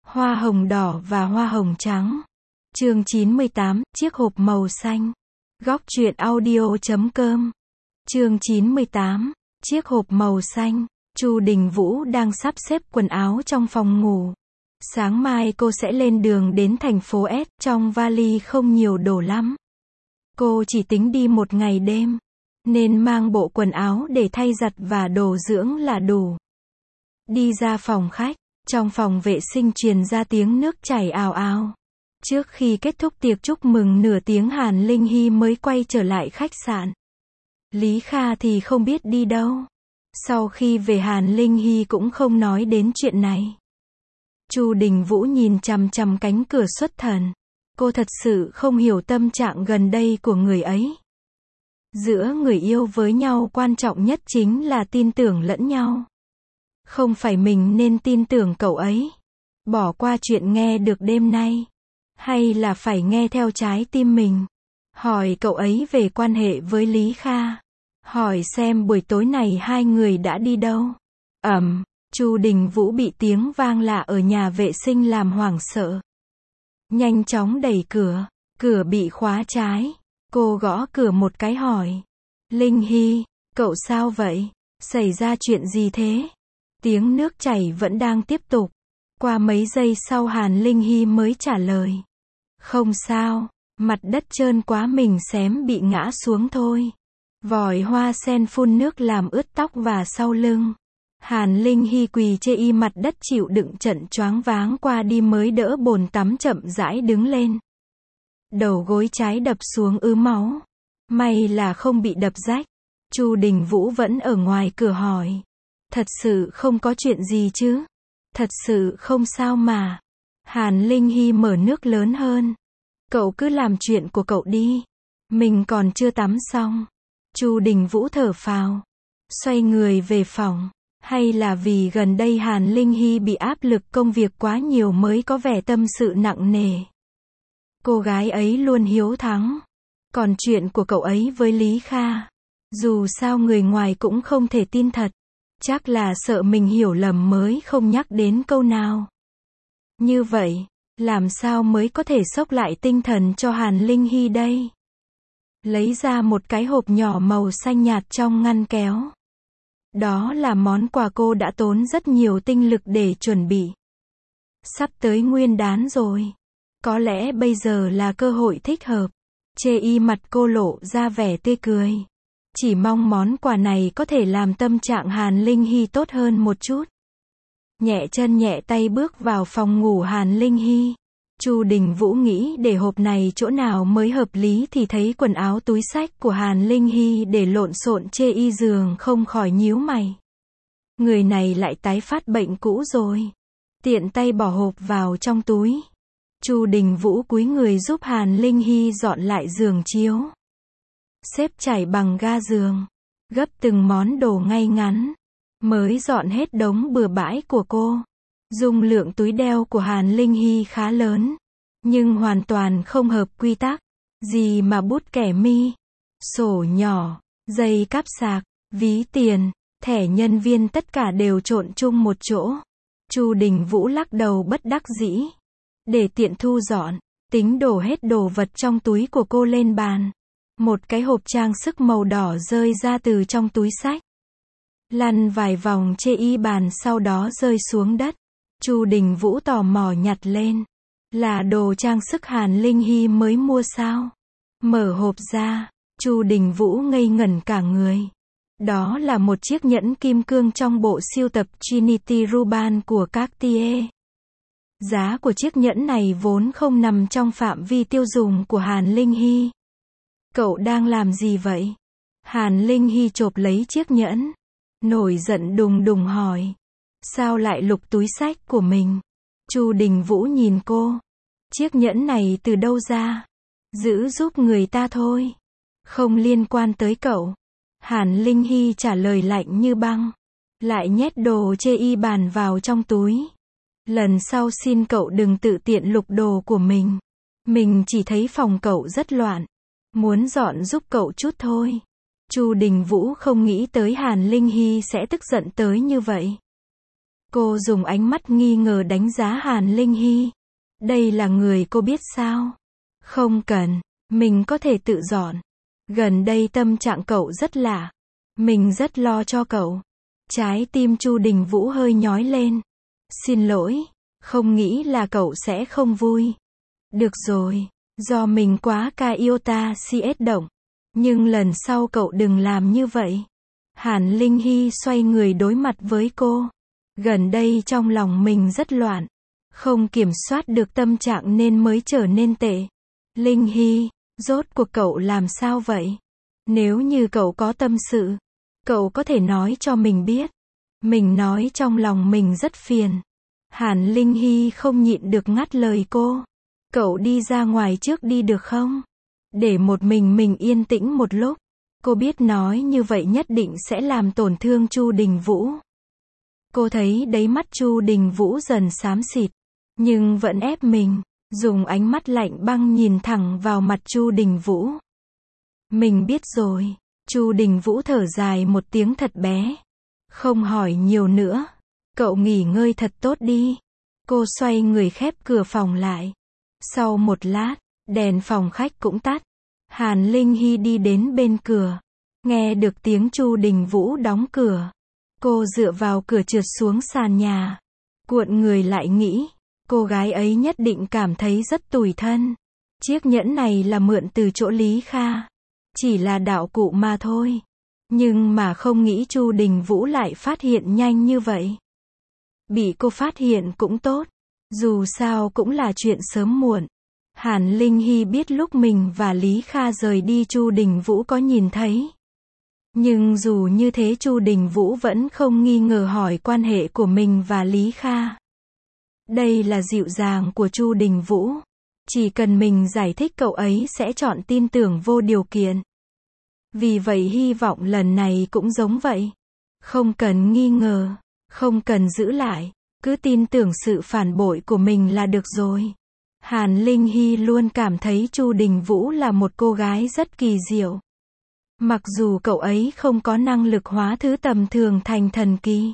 Hoa hồng đỏ và hoa hồng trắng. Chương 98, chiếc hộp màu xanh. Góc truyện audio.com. Chương 98, chiếc hộp màu xanh. Chu Đình Vũ đang sắp xếp quần áo trong phòng ngủ. Sáng mai cô sẽ lên đường đến thành phố S, trong vali không nhiều đồ lắm. Cô chỉ tính đi một ngày đêm, nên mang bộ quần áo để thay giặt và đồ dưỡng là đủ. Đi ra phòng khách, trong phòng vệ sinh truyền ra tiếng nước chảy ào ào. Trước khi kết thúc tiệc chúc mừng nửa tiếng Hàn Linh Hy mới quay trở lại khách sạn. Lý Kha thì không biết đi đâu. Sau khi về Hàn Linh Hy cũng không nói đến chuyện này. Chu Đình Vũ nhìn chằm chằm cánh cửa xuất thần. Cô thật sự không hiểu tâm trạng gần đây của người ấy. Giữa người yêu với nhau quan trọng nhất chính là tin tưởng lẫn nhau. Không phải mình nên tin tưởng cậu ấy, bỏ qua chuyện nghe được đêm nay, hay là phải nghe theo trái tim mình. Hỏi cậu ấy về quan hệ với Lý Kha. Hỏi xem buổi tối này hai người đã đi đâu. Chu Đình Vũ bị tiếng vang lạ ở nhà vệ sinh làm hoảng sợ. Nhanh chóng đẩy cửa, cửa bị khóa trái. Cô gõ cửa một cái hỏi. Linh Hy, cậu sao vậy? Xảy ra chuyện gì thế? Tiếng nước chảy vẫn đang tiếp tục. Qua mấy giây sau Hàn Linh Hy mới trả lời. Không sao, mặt đất trơn quá mình xém bị ngã xuống thôi. Vòi hoa sen phun nước làm ướt tóc và sau lưng. Hàn Linh Hy quỳ chê y mặt đất chịu đựng trận choáng váng qua đi mới đỡ bồn tắm chậm rãi đứng lên. Đầu gối trái đập xuống ứ máu. May là không bị đập rách. Chu Đình Vũ vẫn ở ngoài cửa hỏi. Thật sự không có chuyện gì chứ? Thật sự không sao mà. Hàn Linh Hy mở nước lớn hơn. Cậu cứ làm chuyện của cậu đi. Mình còn chưa tắm xong. Chu Đình Vũ thở phào. Xoay người về phòng. Hay là vì gần đây Hàn Linh Hy bị áp lực công việc quá nhiều mới có vẻ tâm sự nặng nề. Cô gái ấy luôn hiếu thắng. Còn chuyện của cậu ấy với Lý Kha, dù sao người ngoài cũng không thể tin thật. Chắc là sợ mình hiểu lầm mới không nhắc đến câu nào. Như vậy, làm sao mới có thể xốc lại tinh thần cho Hàn Linh Hy đây? Lấy ra một cái hộp nhỏ màu xanh nhạt trong ngăn kéo. Đó là món quà cô đã tốn rất nhiều tinh lực để chuẩn bị. Sắp tới Nguyên đán rồi. Có lẽ bây giờ là cơ hội thích hợp. Chê y mặt cô lộ ra vẻ tươi cười. Chỉ mong món quà này có thể làm tâm trạng Hàn Linh Hy tốt hơn một chút. Nhẹ chân nhẹ tay bước vào phòng ngủ Hàn Linh Hy. Chu Đình Vũ nghĩ để hộp này chỗ nào mới hợp lý thì thấy quần áo túi xách của Hàn Linh Hy để lộn xộn chê y giường không khỏi nhíu mày. Người này lại tái phát bệnh cũ rồi. Tiện tay bỏ hộp vào trong túi. Chu Đình Vũ cúi người giúp Hàn Linh Hy dọn lại giường chiếu. Xếp trải bằng ga giường. Gấp từng món đồ ngay ngắn. Mới dọn hết đống bừa bãi của cô. Dung lượng túi đeo của Hàn Linh Hy khá lớn. Nhưng hoàn toàn không hợp quy tắc. Gì mà bút kẻ mi, sổ nhỏ, dây cáp sạc, ví tiền, thẻ nhân viên tất cả đều trộn chung một chỗ. Chu Đình Vũ lắc đầu bất đắc dĩ. Để tiện thu dọn, tính đổ hết đồ vật trong túi của cô lên bàn. Một cái hộp trang sức màu đỏ rơi ra từ trong túi xách. Lăn vài vòng chê y bàn sau đó rơi xuống đất. Chu Đình Vũ tò mò nhặt lên. Là đồ trang sức Hàn Linh Hy mới mua sao? Mở hộp ra, Chu Đình Vũ ngây ngẩn cả người. Đó là một chiếc nhẫn kim cương trong bộ sưu tập Trinity Ruban của Cartier. Giá của chiếc nhẫn này vốn không nằm trong phạm vi tiêu dùng của Hàn Linh Hy. Cậu đang làm gì vậy? Hàn Linh Hy chộp lấy chiếc nhẫn. Nổi giận đùng đùng hỏi. Sao lại lục túi xách của mình? Chu Đình Vũ nhìn cô. Chiếc nhẫn này từ đâu ra? Giữ giúp người ta thôi. Không liên quan tới cậu. Hàn Linh Hy trả lời lạnh như băng. Lại nhét đồ chê y bàn vào trong túi. Lần sau xin cậu đừng tự tiện lục đồ của mình. Mình chỉ thấy phòng cậu rất loạn. Muốn dọn giúp cậu chút thôi. Chu Đình Vũ không nghĩ tới Hàn Linh Hy sẽ tức giận tới như vậy. Cô dùng ánh mắt nghi ngờ đánh giá Hàn Linh Hy. Đây là người cô biết sao? Không cần, mình có thể tự dọn. Gần đây tâm trạng cậu rất lạ. Mình rất lo cho cậu. Trái tim Chu Đình Vũ hơi nhói lên. Xin lỗi, không nghĩ là cậu sẽ không vui. Được rồi, do mình quá ca yêu ta CS động. Nhưng lần sau cậu đừng làm như vậy. Hàn Linh Hy xoay người đối mặt với cô. Gần đây trong lòng mình rất loạn. Không kiểm soát được tâm trạng nên mới trở nên tệ. Linh Hy, rốt cuộc cậu làm sao vậy? Nếu như cậu có tâm sự, cậu có thể nói cho mình biết. Mình nói trong lòng mình rất phiền. Hàn Linh Hy không nhịn được ngắt lời cô. Cậu đi ra ngoài trước đi được không? Để một mình yên tĩnh một lúc. Cô biết nói như vậy nhất định sẽ làm tổn thương Chu Đình Vũ. Cô thấy đáy mắt Chu Đình Vũ dần xám xịt. Nhưng vẫn ép mình. Dùng ánh mắt lạnh băng nhìn thẳng vào mặt Chu Đình Vũ. Mình biết rồi. Chu Đình Vũ thở dài một tiếng thật bé. Không hỏi nhiều nữa. Cậu nghỉ ngơi thật tốt đi. Cô xoay người khép cửa phòng lại. Sau một lát, đèn phòng khách cũng tắt. Hàn Linh Hy đi đến bên cửa. Nghe được tiếng Chu Đình Vũ đóng cửa. Cô dựa vào cửa trượt xuống sàn nhà. Cuộn người lại nghĩ. Cô gái ấy nhất định cảm thấy rất tủi thân. Chiếc nhẫn này là mượn từ chỗ Lý Kha. Chỉ là đạo cụ mà thôi. Nhưng mà không nghĩ Chu Đình Vũ lại phát hiện nhanh như vậy. Bị cô phát hiện cũng tốt. Dù sao cũng là chuyện sớm muộn. Hàn Linh Hy biết lúc mình và Lý Kha rời đi Chu Đình Vũ có nhìn thấy. Nhưng dù như thế Chu Đình Vũ vẫn không nghi ngờ hỏi quan hệ của mình và Lý Kha. Đây là dịu dàng của Chu Đình Vũ. Chỉ cần mình giải thích cậu ấy sẽ chọn tin tưởng vô điều kiện. Vì vậy hy vọng lần này cũng giống vậy. Không cần nghi ngờ, không cần giữ lại, cứ tin tưởng sự phản bội của mình là được rồi. Hàn Linh Hy luôn cảm thấy Chu Đình Vũ là một cô gái rất kỳ diệu. Mặc dù cậu ấy không có năng lực hóa thứ tầm thường thành thần kỳ.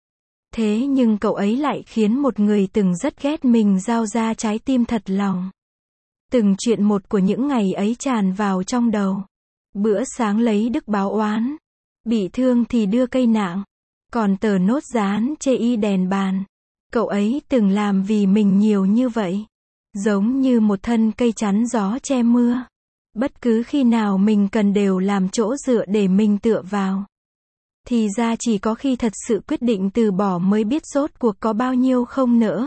Thế nhưng cậu ấy lại khiến một người từng rất ghét mình giao ra trái tim thật lòng. Từng chuyện một của những ngày ấy tràn vào trong đầu. Bữa sáng lấy đức báo oán. Bị thương thì đưa cây nạng. Còn tờ nốt dán chê y đèn bàn. Cậu ấy từng làm vì mình nhiều như vậy. Giống như một thân cây chắn gió che mưa. Bất cứ khi nào mình cần đều làm chỗ dựa để mình tựa vào. Thì ra chỉ có khi thật sự quyết định từ bỏ mới biết rốt cuộc có bao nhiêu không nỡ.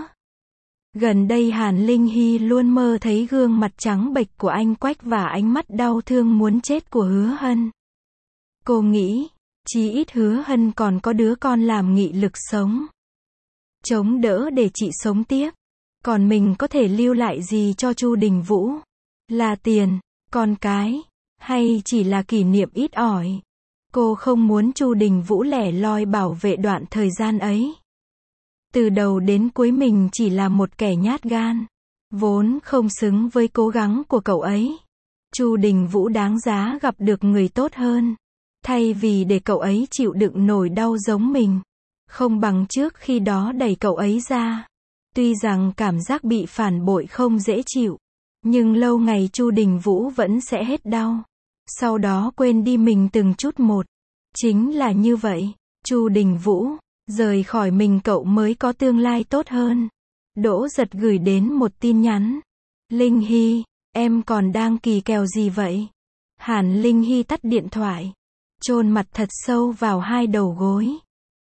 Gần đây Hàn Linh Hy luôn mơ thấy gương mặt trắng bệch của anh Quách và ánh mắt đau thương muốn chết của Hứa Hân. Cô nghĩ, chí ít Hứa Hân còn có đứa con làm nghị lực sống. Chống đỡ để chị sống tiếp. Còn mình có thể lưu lại gì cho Chu Đình Vũ? Là tiền, con cái, hay chỉ là kỷ niệm ít ỏi? Cô không muốn Chu Đình Vũ lẻ loi bảo vệ đoạn thời gian ấy. Từ đầu đến cuối mình chỉ là một kẻ nhát gan. Vốn không xứng với cố gắng của cậu ấy. Chu Đình Vũ đáng giá gặp được người tốt hơn. Thay vì để cậu ấy chịu đựng nỗi đau giống mình. Không bằng trước khi đó đẩy cậu ấy ra. Tuy rằng cảm giác bị phản bội không dễ chịu. Nhưng lâu ngày Chu Đình Vũ vẫn sẽ hết đau. Sau đó quên đi mình từng chút một. Chính là như vậy. Chu Đình Vũ, rời khỏi mình cậu mới có tương lai tốt hơn. Đỗ Giật gửi đến một tin nhắn. Linh Hy, em còn đang kỳ kèo gì vậy? Hàn Linh Hy tắt điện thoại. Chôn mặt thật sâu vào hai đầu gối.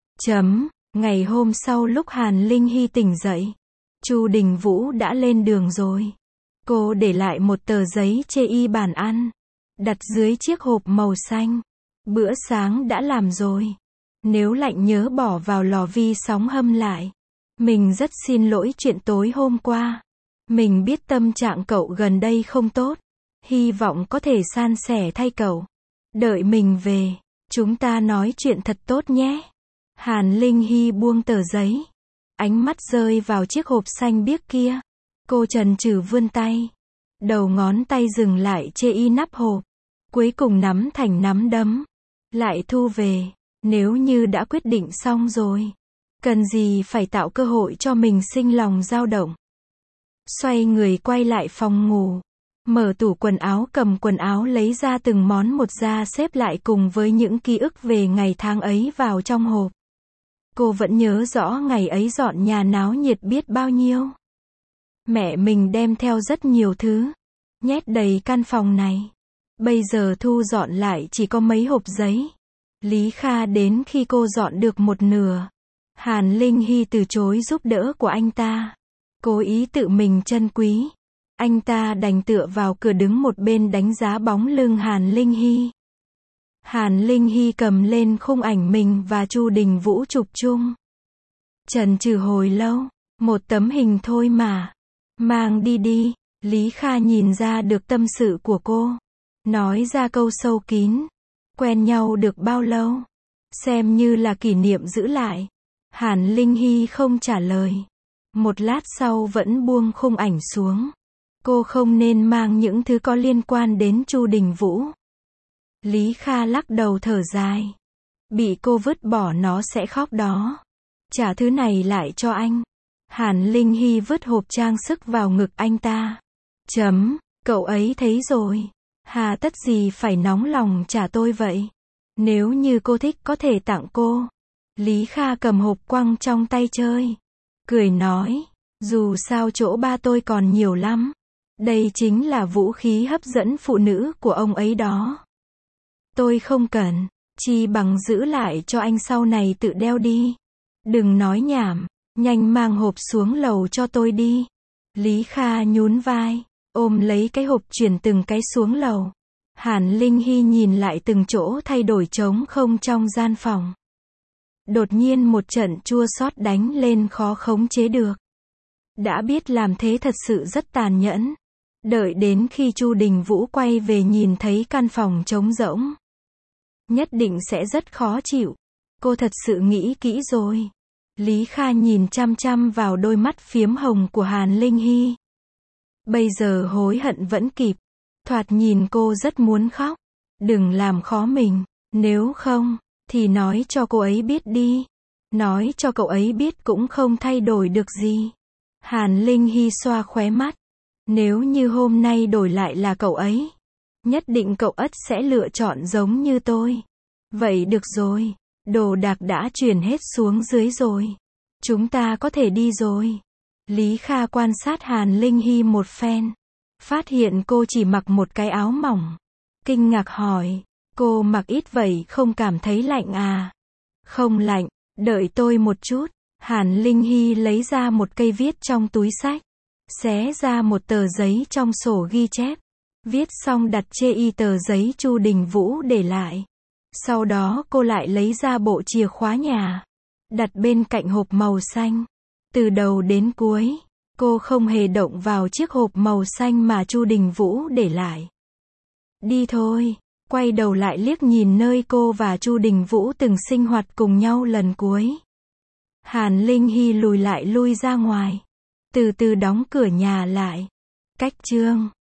Ngày hôm sau lúc Hàn Linh Hy tỉnh dậy. Chu Đình Vũ đã lên đường rồi. Cô để lại một tờ giấy chê y bàn ăn. Đặt dưới chiếc hộp màu xanh. Bữa sáng đã làm rồi. Nếu lạnh nhớ bỏ vào lò vi sóng hâm lại. Mình rất xin lỗi chuyện tối hôm qua. Mình biết tâm trạng cậu gần đây không tốt. Hy vọng có thể san sẻ thay cậu. Đợi mình về, chúng ta nói chuyện thật tốt nhé. Hàn Linh Hy buông tờ giấy. Ánh mắt rơi vào chiếc hộp xanh biếc kia. Cô chần chừ vươn tay. Đầu ngón tay dừng lại chê y nắp hộp. Cuối cùng nắm thành nắm đấm. Lại thu về. Nếu như đã quyết định xong rồi. Cần gì phải tạo cơ hội cho mình sinh lòng dao động. Xoay người quay lại phòng ngủ. Mở tủ quần áo, cầm quần áo lấy ra từng món một ra xếp lại cùng với những ký ức về ngày tháng ấy vào trong hộp. Cô vẫn nhớ rõ ngày ấy dọn nhà náo nhiệt biết bao nhiêu. Mẹ mình đem theo rất nhiều thứ, nhét đầy căn phòng này. Bây giờ thu dọn lại chỉ có mấy hộp giấy. Lý Kha đến khi cô dọn được một nửa. Hàn Linh Hy từ chối giúp đỡ của anh ta. Cố ý tự mình trân quý. Anh ta đành tựa vào cửa đứng một bên đánh giá bóng lưng Hàn Linh Hy. Hàn Linh Hy cầm lên khung ảnh mình và Chu Đình Vũ chụp chung. Chần chừ hồi lâu, một tấm hình thôi mà. Mang đi đi. Lý Kha nhìn ra được tâm sự của cô. Nói ra câu sâu kín. Quen nhau được bao lâu? Xem như là kỷ niệm giữ lại. Hàn Linh Hy không trả lời. Một lát sau vẫn buông khung ảnh xuống. Cô không nên mang những thứ có liên quan đến Chu Đình Vũ. Lý Kha lắc đầu thở dài. Bị cô vứt bỏ nó sẽ khóc đó. Trả thứ này lại cho anh. Hàn Linh Hy vứt hộp trang sức vào ngực anh ta. Cậu ấy thấy rồi. Hà tất gì phải nóng lòng trả tôi vậy? Nếu như cô thích có thể tặng cô. Lý Kha cầm hộp quăng trong tay chơi. Cười nói, dù sao chỗ ba tôi còn nhiều lắm. Đây chính là vũ khí hấp dẫn phụ nữ của ông ấy đó. Tôi không cần, chi bằng giữ lại cho anh sau này tự đeo đi. Đừng nói nhảm, nhanh mang hộp xuống lầu cho tôi đi. Lý Kha nhún vai, ôm lấy cái hộp chuyển từng cái xuống lầu. Hàn Linh Hy nhìn lại từng chỗ thay đổi trống không trong gian phòng. Đột nhiên một trận chua xót đánh lên khó khống chế được. Đã biết làm thế thật sự rất tàn nhẫn. Đợi đến khi Chu Đình Vũ quay về nhìn thấy căn phòng trống rỗng. Nhất định sẽ rất khó chịu. Cô thật sự nghĩ kỹ rồi. Lý Kha nhìn chăm chăm vào đôi mắt phiếm hồng của Hàn Linh Hy. Bây giờ hối hận vẫn kịp. Thoạt nhìn cô rất muốn khóc. Đừng làm khó mình. Nếu không, thì nói cho cô ấy biết đi. Nói cho cậu ấy biết cũng không thay đổi được gì. Hàn Linh Hy xoa khóe mắt. Nếu như hôm nay đổi lại là cậu ấy, nhất định cậu ất sẽ lựa chọn giống như tôi. Vậy được rồi. Đồ đạc đã chuyển hết xuống dưới rồi. Chúng ta có thể đi rồi. Lý Kha quan sát Hàn Linh Hy một phen. Phát hiện cô chỉ mặc một cái áo mỏng. Kinh ngạc hỏi, cô mặc ít vậy không cảm thấy lạnh à? Không lạnh, đợi tôi một chút. Hàn Linh Hy lấy ra một cây viết trong túi xách. Xé ra một tờ giấy trong sổ ghi chép. Viết xong đặt chê tờ giấy Chu Đình Vũ để lại. Sau đó cô lại lấy ra bộ chìa khóa nhà. Đặt bên cạnh hộp màu xanh. Từ đầu đến cuối, cô không hề động vào chiếc hộp màu xanh mà Chu Đình Vũ để lại. Đi thôi. Quay đầu lại liếc nhìn nơi cô và Chu Đình Vũ từng sinh hoạt cùng nhau lần cuối. Hàn Linh Hy lùi lại lui ra ngoài. Từ từ đóng cửa nhà lại. Cách chương